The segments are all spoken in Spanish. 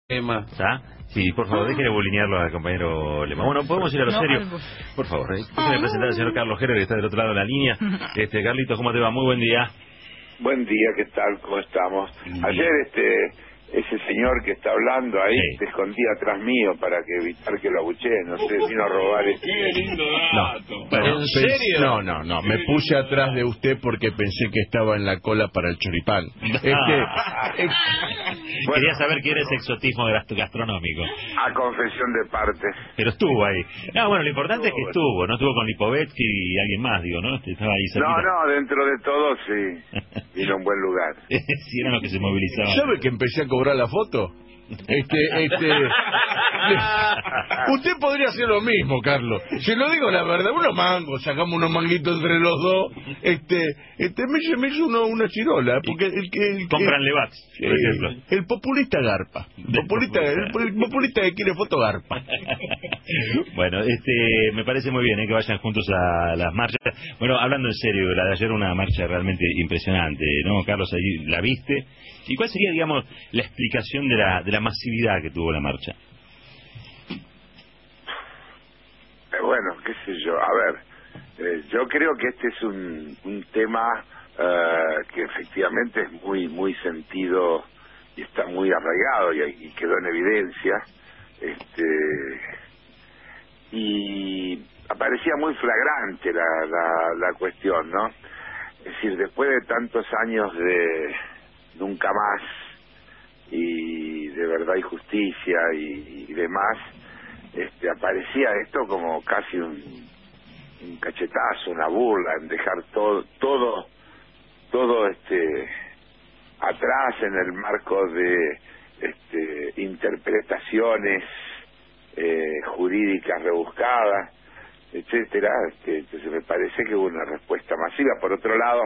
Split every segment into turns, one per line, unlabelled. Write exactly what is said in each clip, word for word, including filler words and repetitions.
Lema.
¿Está? Sí, por favor, déjenme bulinearlo al compañero Lema. Bueno, podemos ir a lo
No,
serio.
algo.
Por favor, ¿eh? Déjeme presentar al señor Carlos Herer, que está del otro lado de la línea. Este, Carlitos, ¿cómo te va? Muy buen día.
Buen día, ¿qué tal? ¿Cómo estamos?
Bien.
Ayer este ese señor que está hablando ahí
Sí.
se escondía atrás mío para que evitar que lo abucheen, no sé, vino a robar este...
¡Qué lindo dato!
Bueno,
¿En
pens-
serio?
No, no, no. Me puse atrás de usted porque pensé que estaba en la cola para el choripán. Este, eh,
Quería saber qué era ese exotismo gast- gastronómico.
A confesión de parte.
Pero estuvo ahí. No, bueno, lo importante es que estuvo. No estuvo con Lipovetsky y alguien más, digo, ¿no? Estaba ahí
No,
cerquita.
no, dentro de todo sí, vino a un buen lugar.
Sí, eran los que se movilizaban.
¿Sabe que empecé a cobrar la foto? Este, este, le- usted podría hacer lo mismo, Carlos. Si lo digo la verdad, unos mangos, sacamos unos manguitos entre los dos. Este, este me hizo, me hizo uno, una chirola, porque el que el,
Compran
el-
Levax, por
eh,
ejemplo.
el populista garpa, el populista, el, el populista que quiere foto garpa.
Bueno, este, me parece muy bien, ¿eh? Que vayan juntos a las marchas. Bueno, hablando en serio, la de ayer una marcha realmente impresionante, ¿no? Carlos, ahí la viste. ¿Y cuál sería, digamos, la explicación de la, de la masividad que tuvo la marcha?
Eh, bueno, qué sé yo, a ver, eh, yo creo que este es un, un tema eh, que efectivamente es muy muy sentido y está muy arraigado y, y quedó en evidencia, este y aparecía muy flagrante la, la, la cuestión, ¿no? Es decir, después de tantos años de nunca más y de verdad y justicia y, y demás, este, aparecía esto como casi un, un cachetazo, una burla, en dejar todo, todo, todo este atrás en el marco de este, interpretaciones eh, jurídicas rebuscadas, etcétera. Este, entonces me parece que hubo una respuesta masiva. Por otro lado,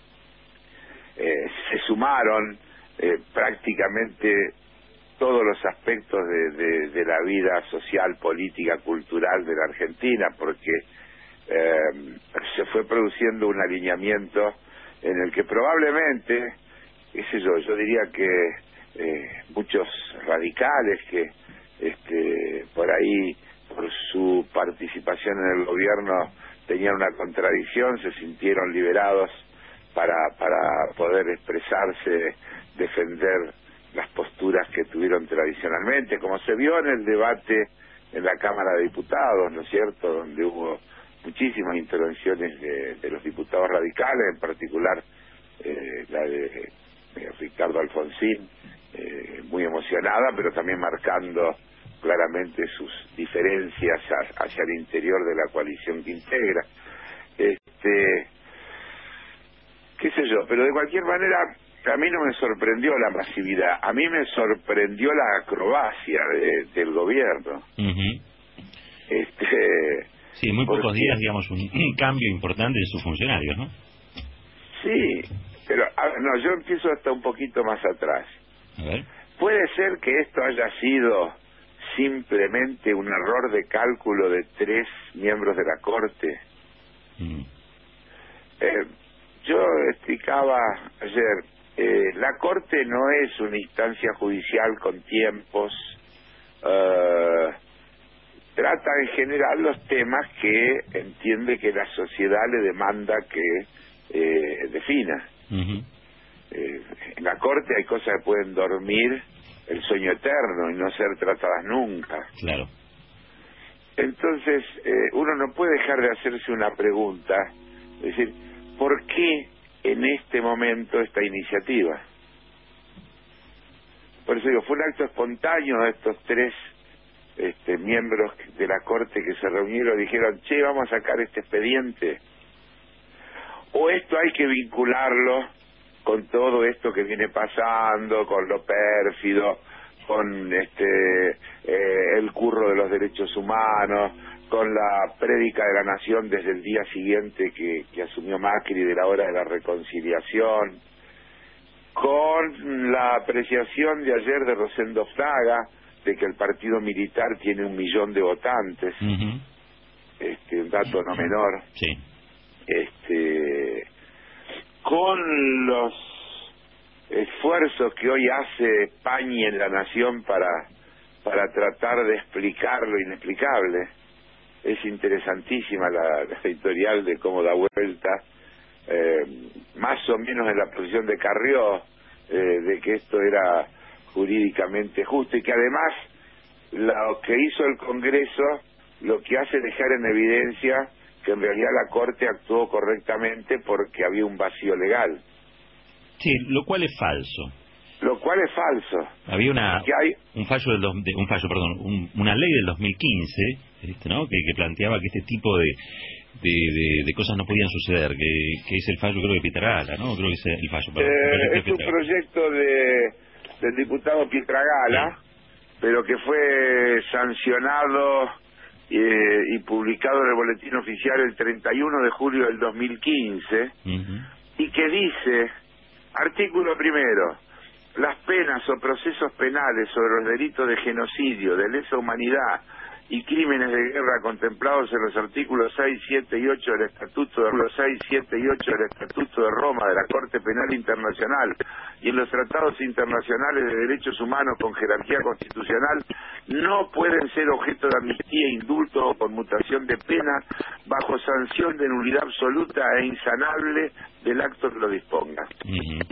eh, se sumaron eh, prácticamente todos los aspectos de, de, de la vida social, política, cultural de la Argentina, porque eh, se fue produciendo un alineamiento en el que probablemente, qué sé yo, yo diría que eh, muchos radicales que este, por ahí, por su participación en el gobierno, tenían una contradicción, se sintieron liberados para, para poder expresarse, defender las posturas que tuvieron tradicionalmente, como se vio en el debate en la Cámara de Diputados, ¿no es cierto?, donde hubo muchísimas intervenciones de, de los diputados radicales, en particular eh, la de, de Ricardo Alfonsín, eh, muy emocionada, pero también marcando claramente sus diferencias a, hacia el interior de la coalición que integra. Este, qué sé yo, pero de cualquier manera a mí no me sorprendió la masividad, a mí me sorprendió la acrobacia de, del gobierno.
Uh-huh.
Este,
Sí, muy pocos
porque,
días, digamos, un, un cambio importante de sus funcionarios, ¿no?
Sí, pero a ver, no, yo empiezo hasta un poquito más atrás.
A ver.
¿Puede ser que esto haya sido simplemente un error de cálculo de tres miembros de la Corte?
Mm.
Eh, yo explicaba ayer, eh, la Corte no es una instancia judicial con tiempos, eh, trata en general los temas que entiende que la sociedad le demanda que eh, defina.
Uh-huh.
Eh, en la Corte hay cosas que pueden dormir el sueño eterno y no ser tratadas nunca.
Claro.
Entonces, eh, uno no puede dejar de hacerse una pregunta, es decir, ¿por qué en este momento esta iniciativa? Por eso digo, fue un acto espontáneo de estos tres este, miembros de la Corte que se reunieron y dijeron, che, vamos a sacar este expediente. O esto hay que vincularlo con todo esto que viene pasando, con lo pérfido, con este eh, el curro de los derechos humanos, con la prédica de la nación desde el día siguiente que, que asumió Macri de la hora de la reconciliación, con la apreciación de ayer de Rosendo Fraga de que el partido militar tiene un millón de votantes,
Uh-huh.
este un dato no menor.
Sí.
Este con los esfuerzos que hoy hace España en la nación para, para tratar de explicar lo inexplicable. Es interesantísima la, la editorial de cómo da vuelta, eh, más o menos en la posición de Carrió, eh, de que esto era jurídicamente justo y que además lo que hizo el Congreso lo que hace es dejar en evidencia que en realidad la Corte actuó correctamente porque había un vacío legal.
Sí, lo cual es falso.
Lo cual es falso.
Había una
que hay...
un fallo del dos, de, un fallo, perdón, un, una ley del dos mil quince, este, ¿no? Que, que planteaba que este tipo de de, de, de cosas no podían suceder, que, que es el fallo, creo, de Pietragala, ¿no? Creo que es el fallo. Perdón,
eh,
el
es un proyecto de del diputado Pietragala, sí, pero que fue sancionado eh, y publicado en el Boletín Oficial el treinta y uno de julio del dos mil quince, uh-huh, y que dice, artículo primero, las penas o procesos penales sobre los delitos de genocidio, de lesa humanidad y crímenes de guerra contemplados en los artículos seis, siete y ocho del Estatuto de los seis, siete y ocho del Estatuto de Roma de la Corte Penal Internacional y en los tratados internacionales de derechos humanos con jerarquía constitucional no pueden ser objeto de amnistía, indulto o conmutación de pena bajo sanción de nulidad absoluta e insanable del acto que lo disponga. Uh-huh.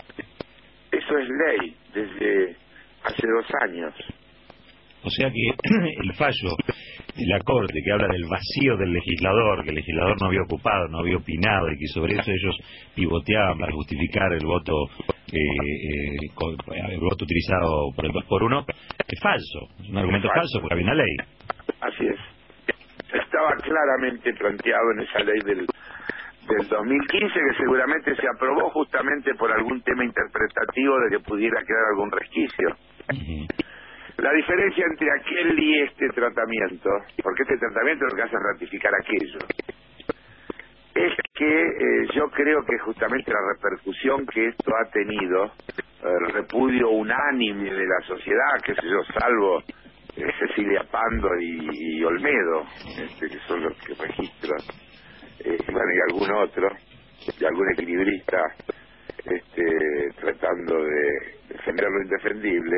Eso es ley desde hace dos años.
O sea que el fallo de la Corte que habla del vacío del legislador, que el legislador no había ocupado, no había opinado y que sobre eso ellos pivoteaban para justificar el voto eh, eh, el voto utilizado por el dos por uno, es falso, es un argumento es falso. falso porque había una ley.
Así es. Estaba claramente planteado en esa ley del del dos mil quince, que seguramente se aprobó justamente por algún tema interpretativo de que pudiera quedar algún resquicio. Uh-huh. La diferencia entre aquel y este tratamiento, porque este tratamiento lo que hace es ratificar aquello, es que eh, yo creo que justamente la repercusión que esto ha tenido, el repudio unánime de la sociedad, qué sé yo, salvo eh, Cecilia Pando y, y Olmedo, este, que son los que registran, eh, bueno, y algún otro, y algún equilibrista, este, tratando de defender lo indefendible.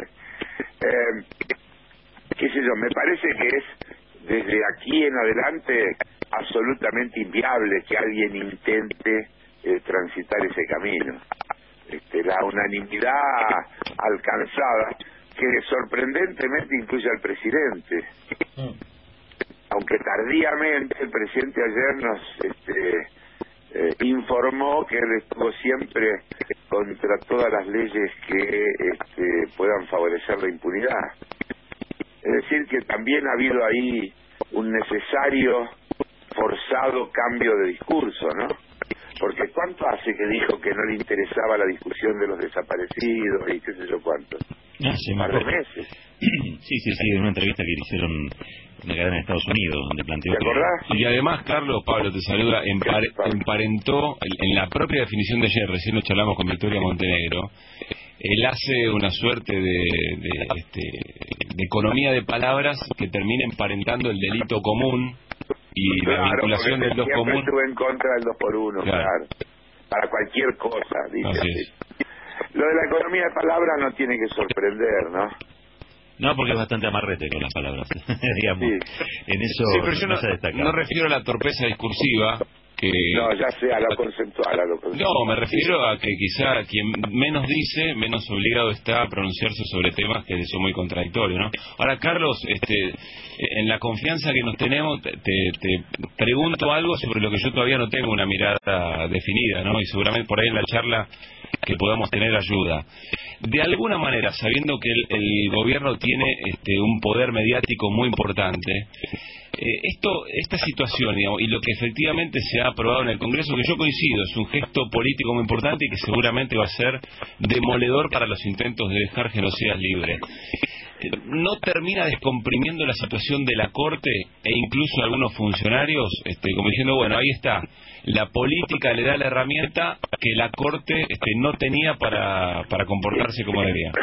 Eh, qué sé yo, me parece que es desde aquí en adelante absolutamente inviable que alguien intente eh, transitar ese camino. Este, la unanimidad alcanzada, que sorprendentemente incluye al presidente, aunque tardíamente el presidente ayer nos este, eh, informó que él estuvo siempre contra todas las leyes que este, puedan favorecer la impunidad. Es decir, que también ha habido ahí un necesario, forzado cambio de discurso, ¿no? Porque ¿cuánto hace que dijo que no le interesaba la discusión de los desaparecidos y qué sé yo cuánto?
Ah, sí,
un par de meses.
Sí, sí, sí, en una entrevista que le hicieron en una cadena de Estados Unidos, donde planteó...
¿Te acordás?
Que... Y además, Carlos, Pablo te saluda, empare... emparentó en la propia definición de ayer, recién lo charlamos con Victoria Montenegro, él hace una suerte de, de, este, de economía de palabras que termina emparentando el delito común y claro, la vinculación del dos común.
Siempre estuve en contra del dos por uno, claro. claro. Para cualquier cosa, dice así. así. Lo de la economía de palabras no tiene que sorprender, ¿no?
No, porque es bastante amarrete con las palabras, digamos. Sí. En eso
sí, pero yo no,
no se destaca.
No refiero a la torpeza discursiva. Que...
No, ya sea a lo conceptual, a lo conceptual.
No, me refiero a que quizá quien menos dice, menos obligado está a pronunciarse sobre temas que son muy contradictorios, ¿no? Ahora, Carlos, este, en la confianza que nos tenemos, te, te pregunto algo sobre lo que yo todavía no tengo una mirada definida, ¿no? Y seguramente por ahí en la charla que podamos tener ayuda. De alguna manera, sabiendo que el, el gobierno tiene este, un poder mediático muy importante, eh, esto, esta situación, digamos, y lo que efectivamente se ha aprobado en el Congreso, que yo coincido, es un gesto político muy importante y que seguramente va a ser demoledor para los intentos de dejar genocidas libres. ¿No termina descomprimiendo la situación de la Corte e incluso algunos funcionarios, este, como diciendo, bueno, ahí está, la política le da la herramienta que la Corte este, no tenía para, para comportarse como debía?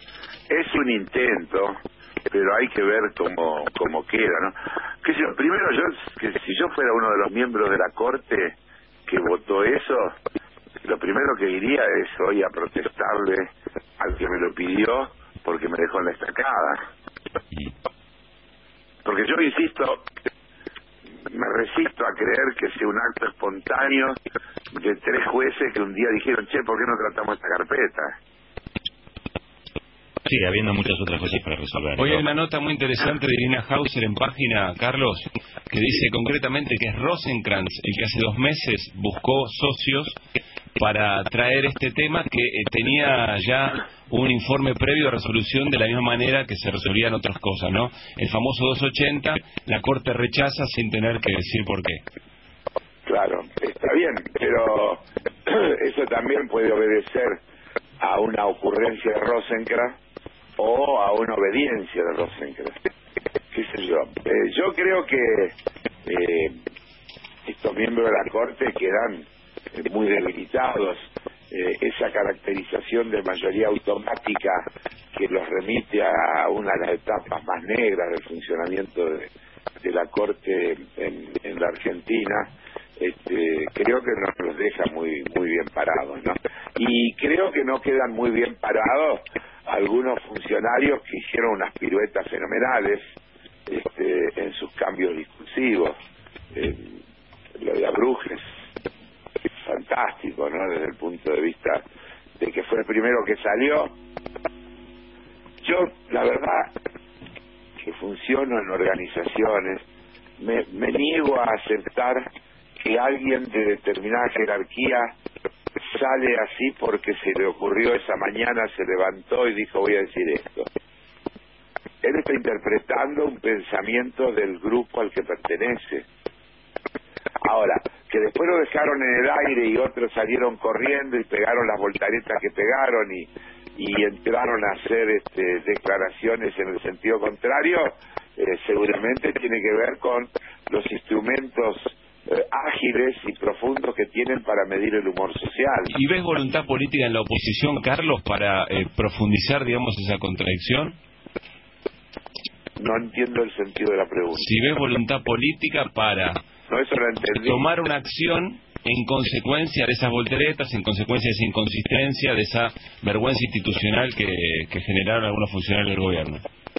Es un intento, pero hay que ver cómo, cómo queda, ¿no? Que yo, primero, yo que si yo fuera uno de los miembros de la Corte que votó eso, lo primero que diría es hoy a protestarle al que me lo pidió porque me dejó en la estacada. Porque yo insisto, me resisto a creer que sea un acto espontáneo de tres jueces que un día dijeron, che, ¿por qué no tratamos esta carpeta?
Sí, habiendo muchas otras cosas para resolver.
Hoy hay una nota muy interesante de Irina Hauser en página, Carlos, que dice concretamente que es Rosenkrantz el que hace dos meses buscó socios para traer este tema que eh, tenía ya un informe previo de resolución de la misma manera que se resolvían otras cosas, ¿no? El famoso doscientos ochenta, la Corte rechaza sin tener que decir por qué.
Claro, está bien, pero eso también puede obedecer a una ocurrencia de Rosenkrantz o a una obediencia de Rosenkrantz. ¿Qué sé yo? Eh, yo creo que eh, estos miembros de la Corte quedan eh, muy debilitados. Eh, esa caracterización de mayoría automática que los remite a una de las etapas más negras del funcionamiento de, de la Corte en, en la Argentina, este, creo que nos los deja muy muy bien parados, ¿no? Y creo que no quedan muy bien parados algunos funcionarios que hicieron unas piruetas fenomenales este, en sus cambios discursivos. Eh, lo de Abrujes, fantástico, ¿no? Desde el punto de vista de que fue el primero que salió. Yo, la verdad, que funciono en organizaciones, me, me niego a aceptar que alguien de determinada jerarquía sale así porque se le ocurrió esa mañana, se levantó y dijo voy a decir esto. Él está interpretando un pensamiento del grupo al que pertenece. Ahora, que después lo dejaron en el aire y otros salieron corriendo y pegaron las voltaretas que pegaron y, y entraron a hacer este, declaraciones en el sentido contrario, eh, seguramente tiene que ver con los instrumentos eh, ágiles y profundos que tienen para medir el humor social.
¿Y ves voluntad política en la oposición, Carlos, para eh, profundizar, digamos, esa contradicción?
No entiendo el sentido de la pregunta.
Si ves voluntad política para
no, eso lo entendí.
tomar una acción en consecuencia de esas volteretas, en consecuencia de esa inconsistencia, de esa vergüenza institucional que, que generaron algunos funcionarios del gobierno.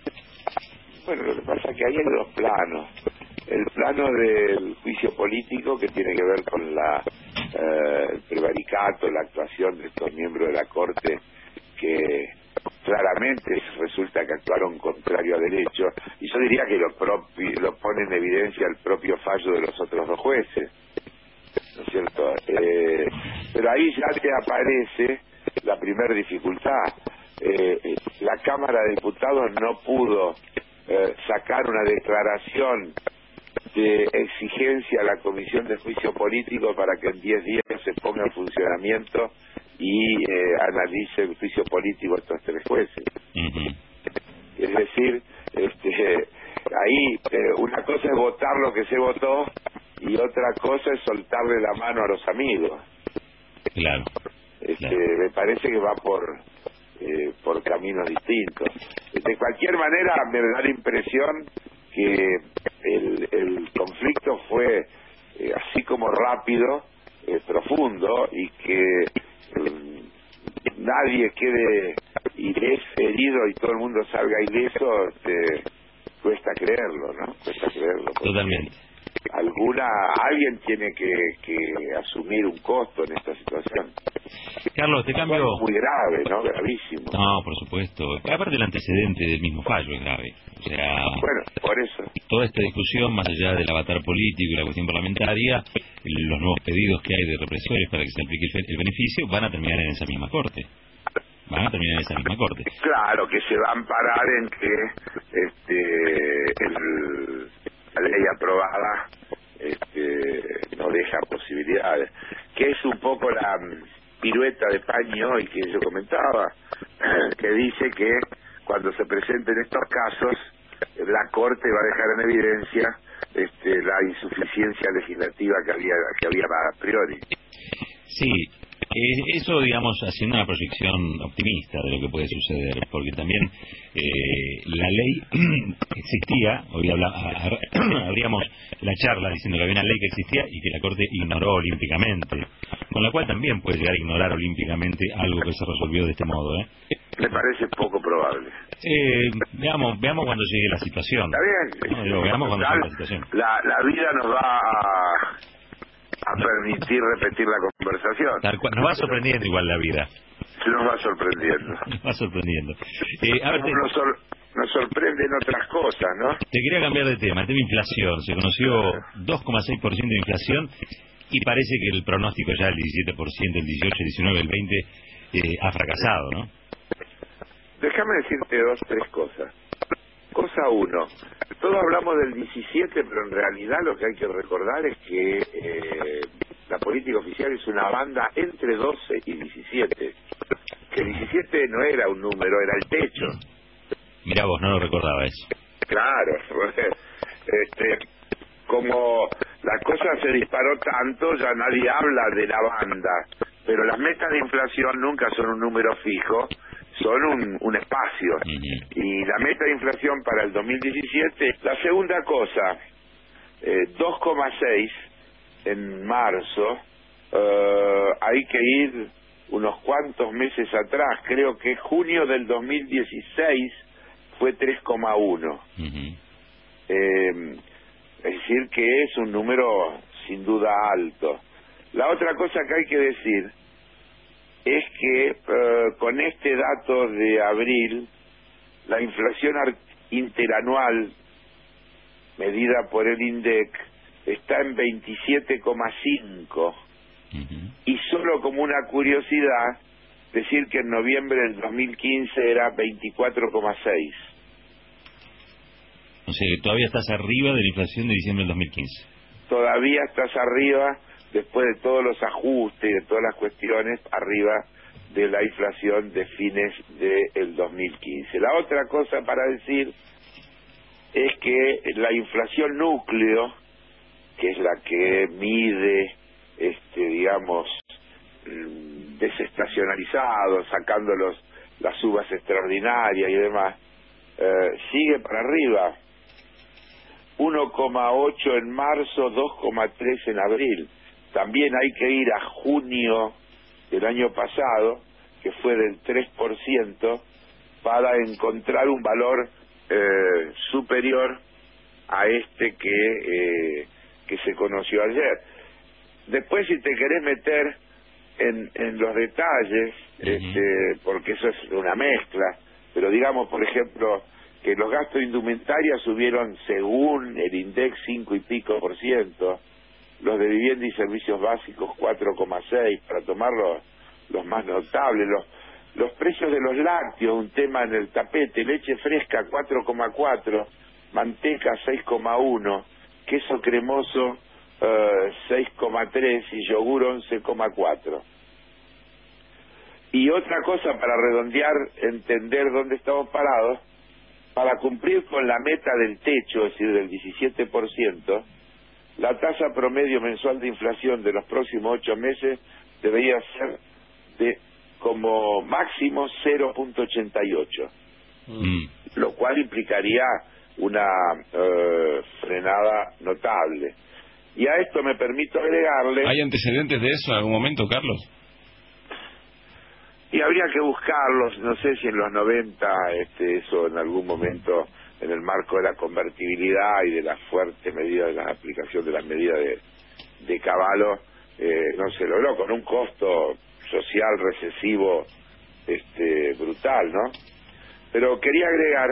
Bueno, lo que pasa es que ahí hay dos planos. El plano del juicio político, que tiene que ver con la eh, el prevaricato, la actuación de estos miembros de la Corte que claramente resulta que actuaron contrario a derecho, y yo diría que lo, propio, lo pone en evidencia el propio fallo de los otros dos jueces, ¿no es cierto? Eh, pero ahí ya te aparece la primera dificultad. Eh, la Cámara de Diputados no pudo eh, sacar una declaración de exigencia a la Comisión de Juicio Político para que en diez días se ponga en funcionamiento y eh, analice el juicio político de estos tres jueces. Uh-huh. Es decir, este, ahí eh, una cosa es votar lo que se votó y otra cosa es soltarle la mano a los amigos.
Claro.
Este,
claro.
Me parece que va por eh, por caminos distintos. De cualquier manera, me da la impresión que el, el conflicto fue eh, así como rápido, eh, profundo, y que eh, nadie quede ileso, herido y todo el mundo salga ileso. Este, cuesta creerlo, ¿no? Cuesta creerlo.
Totalmente.
Alguna, alguien tiene que, que asumir un costo en esta situación.
Carlos, te cambio.
Es muy grave, ¿no? Gravísimo.
No, por supuesto. Aparte, el antecedente del mismo fallo es grave. O sea,
bueno, por eso.
Toda esta discusión, más allá del avatar político y la cuestión parlamentaria, los nuevos pedidos que hay de represores para que se aplique el, el beneficio, van a terminar en esa misma corte. Van a terminar en esa misma corte.
Claro, que se va a amparar en que este, el, la ley aprobada este, no deja posibilidades. Que es un poco la pirueta de paño y que yo comentaba, que dice que cuando se presenten estos casos, la Corte va a dejar en evidencia este, la insuficiencia legislativa que había que había a priori.
Sí, eh, eso, digamos, haciendo una proyección optimista de lo que puede suceder, porque también eh, la ley existía, hoy habla, abríamos la charla diciendo que había una ley que existía y que la Corte ignoró olímpicamente. con la cual también puede llegar a ignorar olímpicamente algo que se resolvió de este modo, ¿eh?
Me parece poco probable.
Eh, veamos, veamos cuando llegue la situación.
Está bien.
No, digo, veamos cuando llegue la situación.
La, la vida nos va a, a permitir repetir la conversación.
Tal cual, nos va sorprendiendo igual la vida.
Nos va sorprendiendo.
Nos va sorprendiendo. Eh, a ver, te...
nos, sor nos sorprenden otras cosas, ¿no?
Te quería cambiar de tema. El tema inflación. Se conoció dos coma seis por ciento de inflación y parece que el pronóstico ya el diecisiete por ciento, el dieciocho, el diecinueve, el veinte eh, ha fracasado, ¿no?
Déjame decirte dos, tres cosas. Cosa uno, todos hablamos del diecisiete, pero en realidad lo que hay que recordar es que eh, la política oficial es una banda entre doce y diecisiete. Que diecisiete no era un número, era el techo.
Mirá vos, no lo recordaba eso.
Claro, este, como la cosa se disparó tanto, ya nadie habla de la banda, pero las metas de inflación nunca son un número fijo, son un, un espacio. Uh-huh. Y la meta de inflación para el dos mil diecisiete, la segunda cosa, eh, dos coma seis en marzo, eh, hay que ir unos cuantos meses atrás, creo que junio del dos mil dieciséis fue tres coma uno. Uh-huh. eh, es decir que es un número sin duda alto. La otra cosa que hay que decir es que eh, con este dato de abril, la inflación interanual medida por el INDEC está en veintisiete coma cinco. Uh-huh. Y solo como una curiosidad, decir que en noviembre del dos mil quince era veinticuatro coma seis.
O sea, que todavía estás arriba de la inflación de diciembre del dos mil quince.
Todavía estás arriba, después de todos los ajustes y de todas las cuestiones, arriba de la inflación de fines del dos mil quince. La otra cosa para decir es que la inflación núcleo, que es la que mide, este, digamos, desestacionalizado, sacando los, las subas extraordinarias y demás, eh, sigue para arriba. uno coma ocho en marzo, dos coma tres en abril. También hay que ir a junio del año pasado, que fue del tres por ciento, para encontrar un valor eh, superior a este que, eh, que se conoció ayer. Después, si te querés meter en, en los detalles, uh-huh. este, porque eso es una mezcla, pero digamos, por ejemplo, que los gastos de indumentaria subieron según el INDEC cinco y pico por ciento, los de vivienda y servicios básicos cuatro coma seis, para tomar los, los más notables, los, los precios de los lácteos, un tema en el tapete, leche fresca cuatro coma cuatro, manteca seis coma uno, queso cremoso uh, seis coma tres y yogur once coma cuatro. Y otra cosa para redondear, entender dónde estamos parados, para cumplir con la meta del techo, es decir, del diecisiete por ciento, la tasa promedio mensual de inflación de los próximos ocho meses debería ser de como máximo cero punto ochenta y ocho, mm. lo cual implicaría una eh, frenada notable. Y a esto me permito agregarle...
¿Hay antecedentes de eso en algún momento, Carlos?
Y habría que buscarlos, no sé si en los noventa, este, eso en algún momento, en el marco de la convertibilidad y de la fuerte medida de la aplicación de las medidas de, de Cavallo, eh, no se logró, con un costo social recesivo este, brutal, ¿no? Pero quería agregar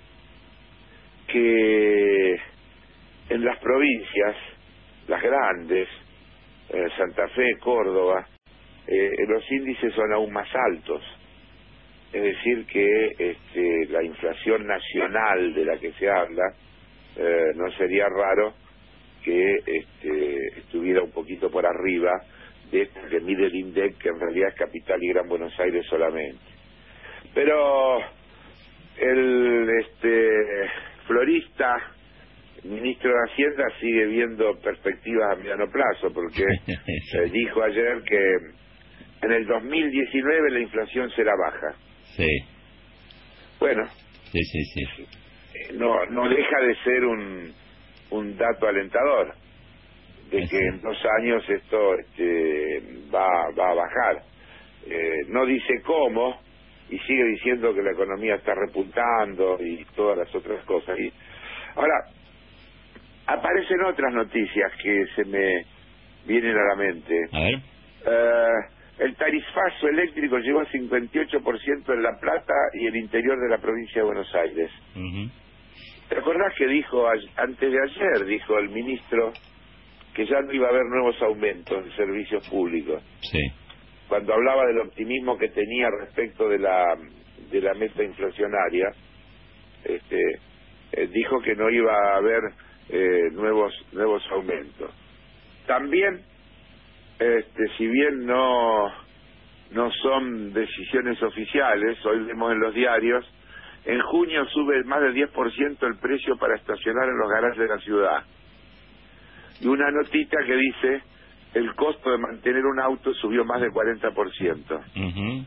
que en las provincias, las grandes, eh, Santa Fe, Córdoba, Eh, los índices son aún más altos, es decir que este, la inflación nacional de la que se habla eh, no sería raro que este, estuviera un poquito por arriba de esta que mide el INDEC, que en realidad es Capital y Gran Buenos Aires solamente. Pero el este, florista, ministro de Hacienda, sigue viendo perspectivas a mediano plazo, porque eh, dijo ayer que en el dos mil diecinueve la inflación será baja.
Sí.
Bueno.
Sí, sí, sí.
No, no deja de ser un, un dato alentador. de que en dos años esto este, va, va a bajar. Eh, no dice cómo, y sigue diciendo que la economía está repuntando y todas las otras cosas. Y ahora, aparecen otras noticias que se me vienen a la mente.
A ver.
Eh, el tarifazo eléctrico llegó a cincuenta y ocho por ciento en La Plata y el interior de la provincia de Buenos Aires.
Uh-huh.
¿Te acordás que dijo a, antes de ayer, dijo el ministro, que ya no iba a haber nuevos aumentos en servicios públicos?
Sí.
Cuando hablaba del optimismo que tenía respecto de la de la meta inflacionaria, este, eh, dijo que no iba a haber eh, nuevos nuevos aumentos. También, este, si bien no no son decisiones oficiales, hoy vemos en los diarios, en junio sube más del diez por ciento el precio para estacionar en los garajes de la ciudad. Y una notita que dice, el costo de mantener un auto subió más del cuarenta por ciento.
Uh-huh.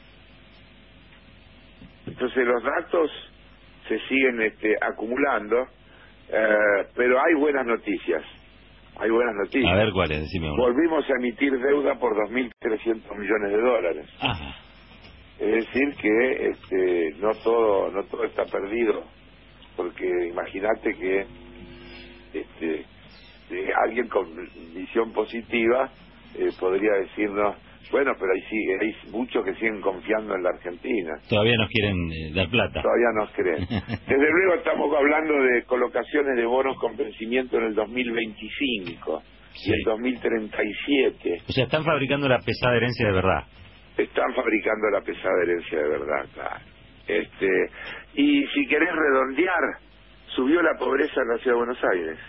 Entonces los datos se siguen este, acumulando, eh, pero hay buenas noticias. Hay buenas noticias.
A ver cuáles, decime uno.
Volvimos a emitir deuda por dos mil trescientos millones de dólares.
Ajá.
Es decir que este, no todo no todo está perdido, porque imagínate que este, eh, alguien con visión positiva eh, podría decirnos, bueno, pero hay, sigue, hay muchos que siguen confiando en la Argentina.
Todavía nos quieren eh, dar plata.
Todavía nos creen. Desde luego estamos hablando de colocaciones de bonos con vencimiento en el dos mil veinticinco
Sí.
y el dos mil treinta y siete.
O sea, están fabricando la pesada herencia de verdad.
Están fabricando la pesada herencia de verdad, claro. Este, y si querés redondear, subió la pobreza en la ciudad de Buenos Aires.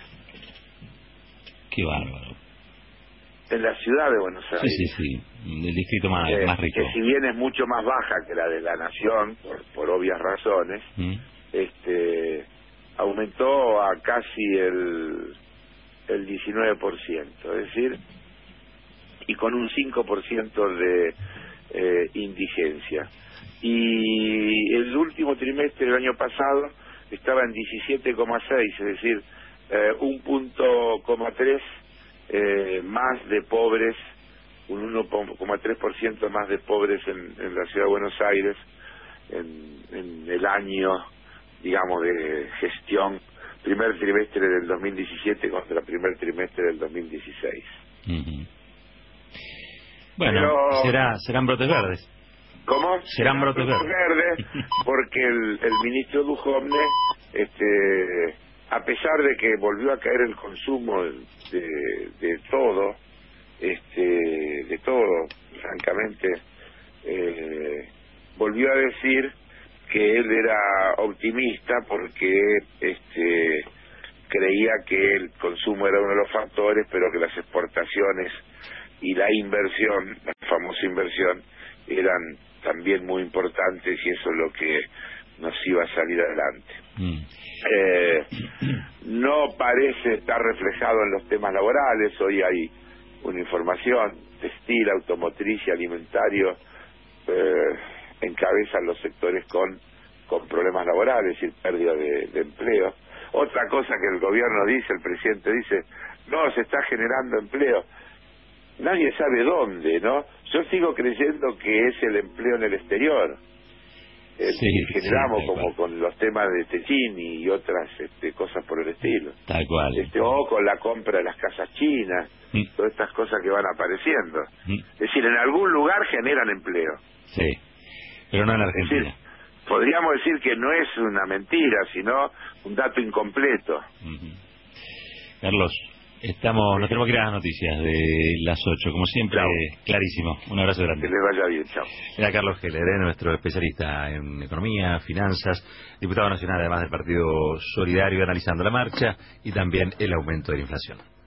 Qué bárbaro.
En la ciudad de Buenos Aires.
Sí, sí, sí. El distrito más,
Eh,
más rico.
que si bien es mucho más baja que la de la nación, por, por obvias razones,
¿Mm?
este, aumentó a casi el, el diecinueve por ciento, es decir, y con un cinco por ciento de eh, indigencia. Y el último trimestre del año pasado estaba en diecisiete coma seis, es decir, eh, un punto coma tres eh, más de pobres, un uno coma tres por ciento más de pobres en, en la ciudad de Buenos Aires en, en el año, digamos, de gestión, primer trimestre del dos mil diecisiete contra el primer trimestre del dos mil dieciséis.
Uh-huh. Bueno,
Pero,
será, serán brotes verdes.
¿Cómo?
Serán brotes verdes.
Porque el, el ministro Duhovne, este, a pesar de que volvió a caer el consumo de, de todo, este, de todo, francamente, eh, volvió a decir que él era optimista porque este, creía que el consumo era uno de los factores, pero que las exportaciones y la inversión, la famosa inversión, eran también muy importantes y eso es lo que nos iba a salir adelante.
Mm.
Eh, no parece estar reflejado en los temas laborales. Hoy hay una información, textil, automotriz y alimentario eh, encabezan los sectores con, con problemas laborales y pérdida de, de empleo. Otra cosa que el gobierno dice, el presidente dice, no, se está generando empleo. Nadie sabe dónde, ¿no? Yo sigo creyendo que es el empleo en el exterior. El
Sí,
que generamos
sí,
como
cual.
con los temas de Techini y otras este, cosas por el estilo.
Tal cual.
Este, o con la compra de las casas chinas,
Mm.
todas estas cosas que van apareciendo.
Mm.
Es decir, en algún lugar generan empleo.
Sí, pero no en
Es
Argentina.
decir, podríamos decir que no es una mentira, sino un dato incompleto.
Uh-huh. Carlos, estamos, nos tenemos que ir a las noticias de las ocho, como siempre,
Chao.
clarísimo. Un abrazo
Que
grande.
les vaya bien, chao.
Era Carlos Heller, ¿eh? Nuestro especialista en economía, finanzas, diputado nacional además del Partido Solidario, analizando la marcha y también el aumento de la inflación.